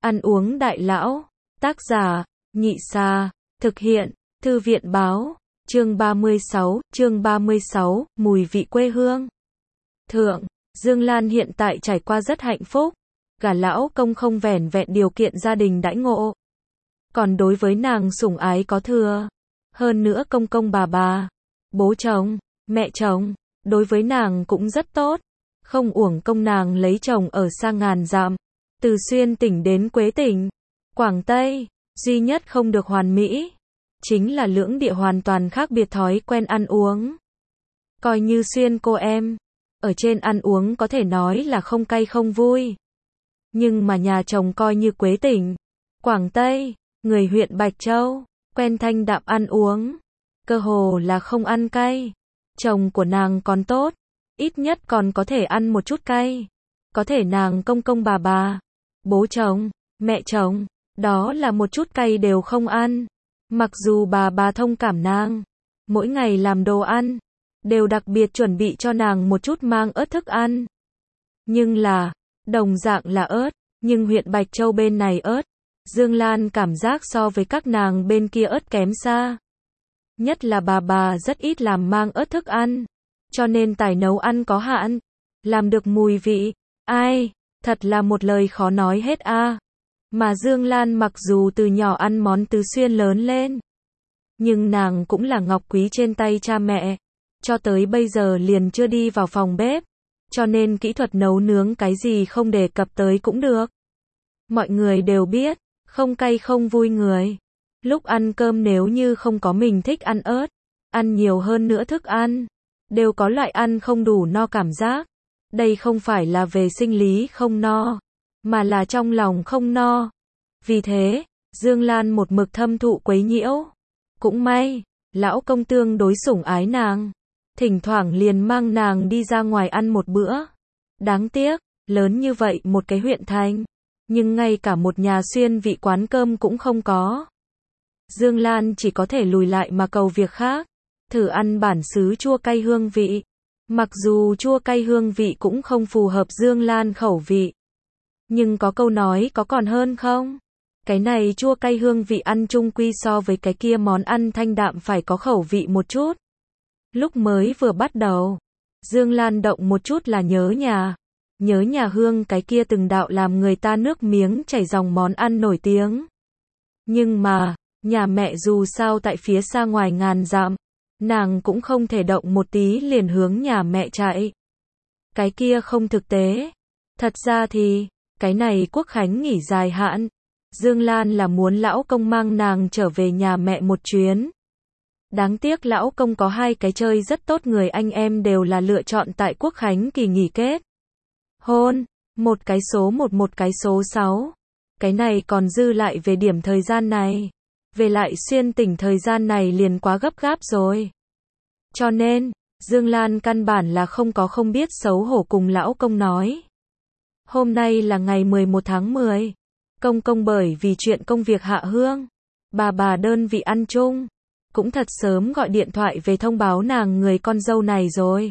Ăn uống đại lão. Tác giả, Nhị Sa. Thực hiện, Thư viện báo. Chương 36, mùi vị quê hương. Thượng, Dương Lan hiện tại trải qua rất hạnh phúc. Gả lão công không vẻn vẹn điều kiện gia đình đãi ngộ. Còn đối với nàng sủng ái có thừa. Hơn nữa công công bà, bố chồng, mẹ chồng, đối với nàng cũng rất tốt. Không uổng công nàng lấy chồng ở xa ngàn dặm. Từ Xuyên tỉnh đến Quế tỉnh, Quảng Tây, duy nhất không được hoàn mỹ. Chính là lưỡng địa hoàn toàn khác biệt thói quen ăn uống. Coi như Xuyên cô em, ở trên ăn uống có thể nói là không cay không vui. Nhưng mà nhà chồng coi như Quế tỉnh, Quảng Tây, người huyện Bạch Châu, quen thanh đạm ăn uống. Cơ hồ là không ăn cay. Chồng của nàng còn tốt, ít nhất còn có thể ăn một chút cay. Có thể nàng công công bà, bố chồng, mẹ chồng, đó là một chút cay đều không ăn. Mặc dù bà thông cảm nàng, mỗi ngày làm đồ ăn, đều đặc biệt chuẩn bị cho nàng một chút mang ớt thức ăn. Nhưng là, đồng dạng là ớt, nhưng huyện Bạch Châu bên này ớt, Dương Lan cảm giác so với các nàng bên kia ớt kém xa. Nhất là bà rất ít làm mang ớt thức ăn, cho nên tài nấu ăn có hạn, làm được mùi vị, ai, thật là một lời khó nói hết a. Mà Dương Lan mặc dù từ nhỏ ăn món tứ xuyên lớn lên, nhưng nàng cũng là ngọc quý trên tay cha mẹ, cho tới bây giờ liền chưa đi vào phòng bếp, cho nên kỹ thuật nấu nướng cái gì không đề cập tới cũng được. Mọi người đều biết, không cay không vui người. Lúc ăn cơm nếu như không có mình thích ăn ớt, ăn nhiều hơn nữa thức ăn, đều có loại ăn không đủ no cảm giác. Đây không phải là về sinh lý không no, mà là trong lòng không no. Vì thế, Dương Lan một mực thâm thụ quấy nhiễu. Cũng may, lão công tương đối sủng ái nàng, thỉnh thoảng liền mang nàng đi ra ngoài ăn một bữa. Đáng tiếc, lớn như vậy một cái huyện thành, nhưng ngay cả một nhà xuyên vị quán cơm cũng không có. Dương Lan chỉ có thể lùi lại mà cầu việc khác, thử ăn bản xứ chua cay hương vị. Mặc dù chua cay hương vị cũng không phù hợp Dương Lan khẩu vị, nhưng có câu nói có còn hơn không? Cái này chua cay hương vị ăn chung quy so với cái kia món ăn thanh đạm phải có khẩu vị một chút. Lúc mới vừa bắt đầu, Dương Lan động một chút là nhớ nhà hương cái kia từng đạo làm người ta nước miếng chảy ròng món ăn nổi tiếng. Nhưng mà, nhà mẹ dù sao tại phía xa ngoài ngàn dặm, nàng cũng không thể động một tí liền hướng nhà mẹ chạy. Cái kia không thực tế. Thật ra thì, cái này quốc khánh nghỉ dài hạn, Dương Lan là muốn lão công mang nàng trở về nhà mẹ một chuyến. Đáng tiếc lão công có hai cái chơi rất tốt người anh em đều là lựa chọn tại quốc khánh kỳ nghỉ kết hôn, một cái số 1 một cái số 6. Cái này còn dư lại về điểm thời gian này. Về lại xuyên tỉnh thời gian này liền quá gấp gáp rồi. Cho nên, Dương Lan căn bản là không biết xấu hổ cùng lão công nói. Hôm nay là ngày 11 tháng 10. Công công bởi vì chuyện công việc hạ hương, bà đơn vị ăn chung, cũng thật sớm gọi điện thoại về thông báo nàng người con dâu này rồi.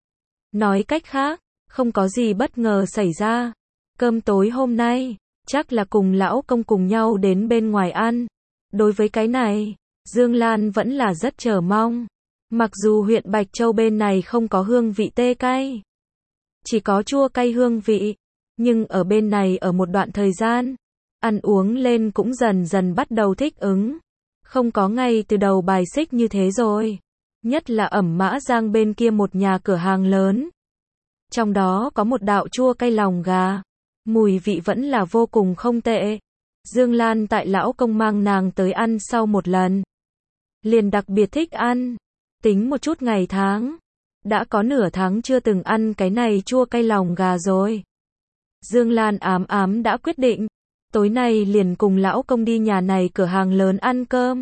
Nói cách khác, không có gì bất ngờ xảy ra. Cơm tối hôm nay, chắc là cùng lão công cùng nhau đến bên ngoài ăn. Đối với cái này, Dương Lan vẫn là rất chờ mong. Mặc dù huyện Bạch Châu bên này không có hương vị tê cay, chỉ có chua cay hương vị, nhưng ở bên này ở một đoạn thời gian, ăn uống lên cũng dần dần bắt đầu thích ứng. Không có ngay từ đầu bài xích như thế rồi. Nhất là Ẩm Mã Giang bên kia một nhà cửa hàng lớn. Trong đó có một đạo chua cay lòng gà. Mùi vị vẫn là vô cùng không tệ. Dương Lan tại lão công mang nàng tới ăn sau một lần, liền đặc biệt thích ăn. Tính một chút ngày tháng, đã có nửa tháng chưa từng ăn cái này chua cay lòng gà rồi. Dương Lan ám đã quyết định, tối nay liền cùng lão công đi nhà này cửa hàng lớn ăn cơm.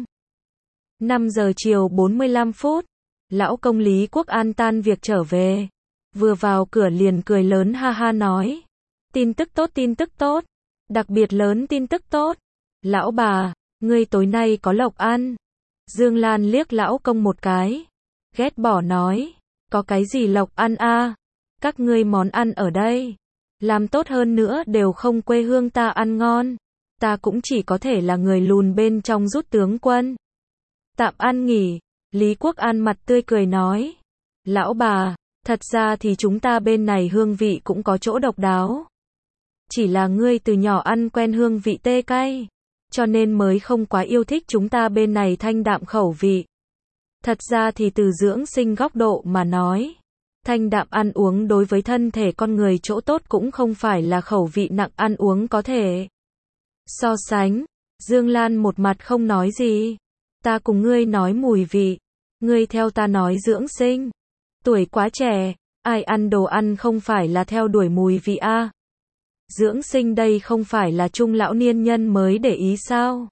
5 giờ chiều 45 phút, lão công Lý Quốc An tan việc trở về, vừa vào cửa liền cười lớn ha ha nói, tin tức tốt, đặc biệt lớn tin tức tốt. Lão bà, ngươi tối nay có lộc ăn. Dương Lan liếc lão công một cái, ghét bỏ nói, có cái gì lộc ăn a? Các ngươi món ăn ở đây, làm tốt hơn nữa đều không quê hương ta ăn ngon. Ta cũng chỉ có thể là người lùn bên trong rút tướng quân. Tạm ăn nghỉ, Lý Quốc An mặt tươi cười nói. Lão bà, thật ra thì chúng ta bên này hương vị cũng có chỗ độc đáo. Chỉ là ngươi từ nhỏ ăn quen hương vị tê cay, cho nên mới không quá yêu thích chúng ta bên này thanh đạm khẩu vị. Thật ra thì từ dưỡng sinh góc độ mà nói, thanh đạm ăn uống đối với thân thể con người chỗ tốt cũng không phải là khẩu vị nặng ăn uống có thể so sánh. Dương Lan một mặt không nói gì. Ta cùng ngươi nói mùi vị, ngươi theo ta nói dưỡng sinh. Tuổi quá trẻ, ai ăn đồ ăn không phải là theo đuổi mùi vị a? Dưỡng sinh đây không phải là trung lão niên nhân mới để ý sao?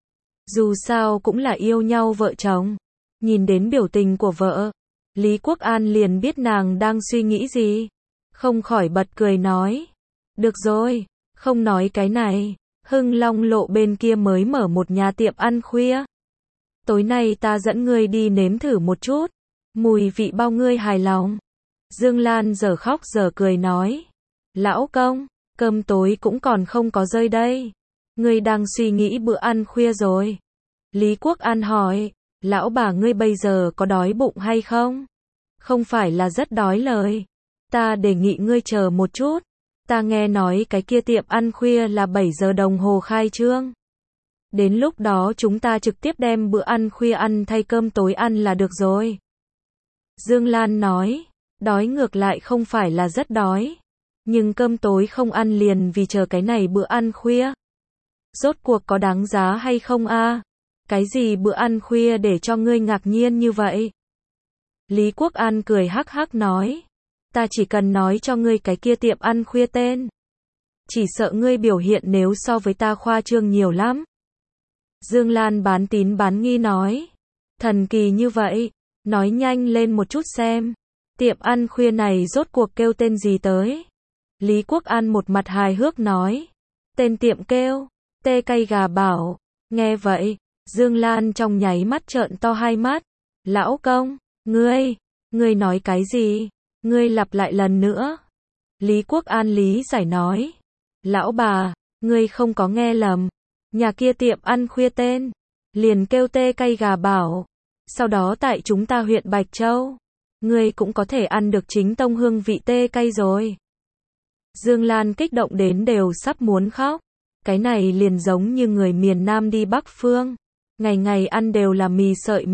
Dù sao cũng là yêu nhau vợ chồng. Nhìn đến biểu tình của vợ, Lý Quốc An liền biết nàng đang suy nghĩ gì. Không khỏi bật cười nói. Được rồi, không nói cái này. Hưng Long Lộ bên kia mới mở một nhà tiệm ăn khuya. Tối nay ta dẫn ngươi đi nếm thử một chút. Mùi vị bao ngươi hài lòng. Dương Lan giờ khóc giờ cười nói. Lão công, cơm tối cũng còn không có rơi đây. Ngươi đang suy nghĩ bữa ăn khuya rồi. Lý Quốc An hỏi. Lão bà ngươi bây giờ có đói bụng hay không? Không phải là rất đói lời. Ta đề nghị ngươi chờ một chút. Ta nghe nói cái kia tiệm ăn khuya là 7 giờ đồng hồ khai trương. Đến lúc đó chúng ta trực tiếp đem bữa ăn khuya ăn thay cơm tối ăn là được rồi. Dương Lan nói, đói ngược lại không phải là rất đói. Nhưng cơm tối không ăn liền vì chờ cái này bữa ăn khuya. Rốt cuộc có đáng giá hay không a? Cái gì bữa ăn khuya để cho ngươi ngạc nhiên như vậy? Lý Quốc An cười hắc hắc nói. Ta chỉ cần nói cho ngươi cái kia tiệm ăn khuya tên. Chỉ sợ ngươi biểu hiện nếu so với ta khoa trương nhiều lắm. Dương Lan bán tín bán nghi nói. Thần kỳ như vậy, nói nhanh lên một chút xem. Tiệm ăn khuya này rốt cuộc kêu tên gì tới? Lý Quốc An một mặt hài hước nói. Tên tiệm kêu, tê cay gà bảo. Nghe vậy, Dương Lan trong nháy mắt trợn to hai mắt. Lão công, ngươi nói cái gì? Ngươi lặp lại lần nữa. Lý Quốc An lý giải nói. Lão bà, ngươi không có nghe lầm. Nhà kia tiệm ăn khuya tên liền kêu tê cay gà bảo. Sau đó tại chúng ta huyện Bạch Châu, ngươi cũng có thể ăn được chính tông hương vị tê cay rồi. Dương Lan kích động đến đều sắp muốn khóc. Cái này liền giống như người miền Nam đi Bắc Phương. Ngày ngày ăn đều là mì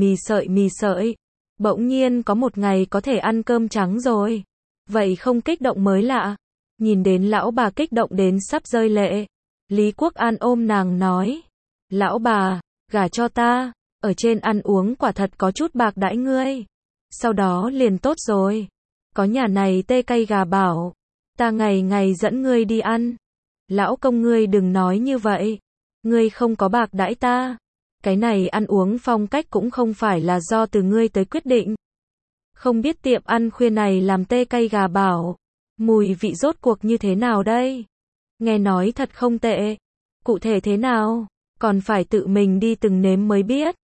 sợi. Bỗng nhiên có một ngày có thể ăn cơm trắng rồi. Vậy không kích động mới lạ. Nhìn đến lão bà kích động đến sắp rơi lệ. Lý Quốc An ôm nàng nói. Lão bà, gả cho ta. Ở trên ăn uống quả thật có chút bạc đãi ngươi. Sau đó liền tốt rồi. Có nhà này tê cay gà bảo. Ta ngày ngày dẫn ngươi đi ăn. Lão công ngươi đừng nói như vậy. Ngươi không có bạc đãi ta. Cái này ăn uống phong cách cũng không phải là do từ ngươi tới quyết định. Không biết tiệm ăn khuya này làm tê cay gà bảo. Mùi vị rốt cuộc như thế nào đây? Nghe nói thật không tệ. Cụ thể thế nào? Còn phải tự mình đi từng nếm mới biết.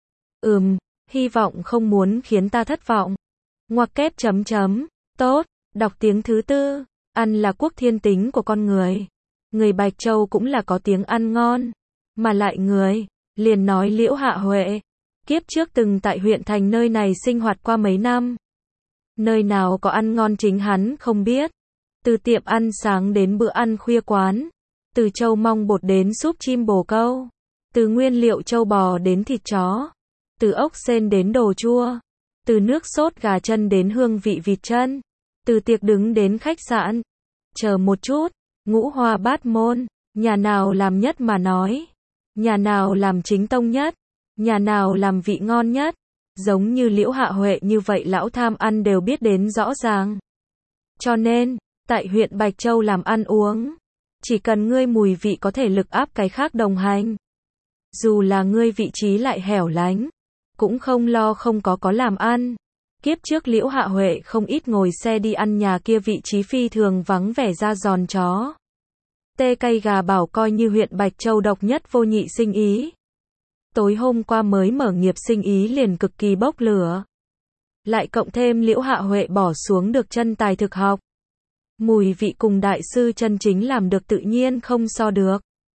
Hy vọng không muốn khiến ta thất vọng. Ngoặc kép chấm chấm. Tốt, đọc tiếng thứ tư. Ăn là quốc thiên tính của con người. Người Bạch Châu cũng là có tiếng ăn ngon. Mà lại người, liền nói Liễu Hạ Huệ. Kiếp trước từng tại huyện thành nơi này sinh hoạt qua mấy năm. Nơi nào có ăn ngon chính hắn không biết. Từ tiệm ăn sáng đến bữa ăn khuya quán. Từ trâu mong bột đến súp chim bồ câu. Từ nguyên liệu trâu bò đến thịt chó. Từ ốc sên đến đồ chua. Từ nước sốt gà chân đến hương vị vịt chân. Từ tiệc đứng đến khách sạn. Chờ một chút, ngũ hoa bát môn, nhà nào làm nhất mà nói. Nhà nào làm chính tông nhất. Nhà nào làm vị ngon nhất. Giống như Liễu Hạ Huệ như vậy lão tham ăn đều biết đến rõ ràng. Cho nên, tại huyện Bạch Châu làm ăn uống. Chỉ cần ngươi mùi vị có thể lực áp cái khác đồng hành. Dù là ngươi vị trí lại hẻo lánh. Cũng không lo không có làm ăn. Kiếp trước Liễu Hạ Huệ không ít ngồi xe đi ăn nhà kia vị trí phi thường vắng vẻ ra giòn chó. Tê cay gà bảo coi như huyện Bạch Châu độc nhất vô nhị sinh ý. Tối hôm qua mới mở nghiệp sinh ý liền cực kỳ bốc lửa. Lại cộng thêm Liễu Hạ Huệ bỏ xuống được chân tài thực học. Mùi vị cùng đại sư chân chính làm được tự nhiên không so được.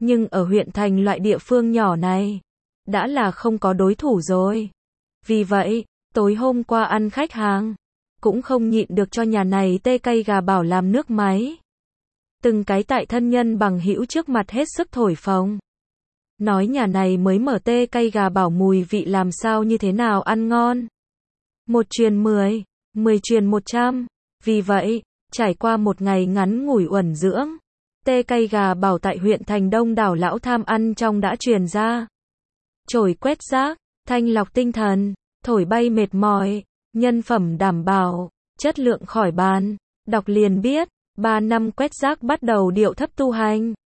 Nhưng ở huyện thành loại địa phương nhỏ này, đã là không có đối thủ rồi. Vì vậy, tối hôm qua ăn khách hàng, cũng không nhịn được cho nhà này tê cây gà bảo làm nước máy. Từng cái tại thân nhân bằng hữu trước mặt hết sức thổi phồng. Nói nhà này mới mở tê cây gà bảo mùi vị làm sao như thế nào ăn ngon. 1 truyền 10, 10 truyền 100. Vì vậy, trải qua một ngày ngắn ngủi uẩn dưỡng, tê cây gà bảo tại huyện thành đông đảo lão tham ăn trong đã truyền ra. Chổi quét rác, thanh lọc tinh thần, thổi bay mệt mỏi, nhân phẩm đảm bảo, chất lượng khỏi bàn. Đọc liền biết, 3 năm quét rác bắt đầu điệu thấp tu hành.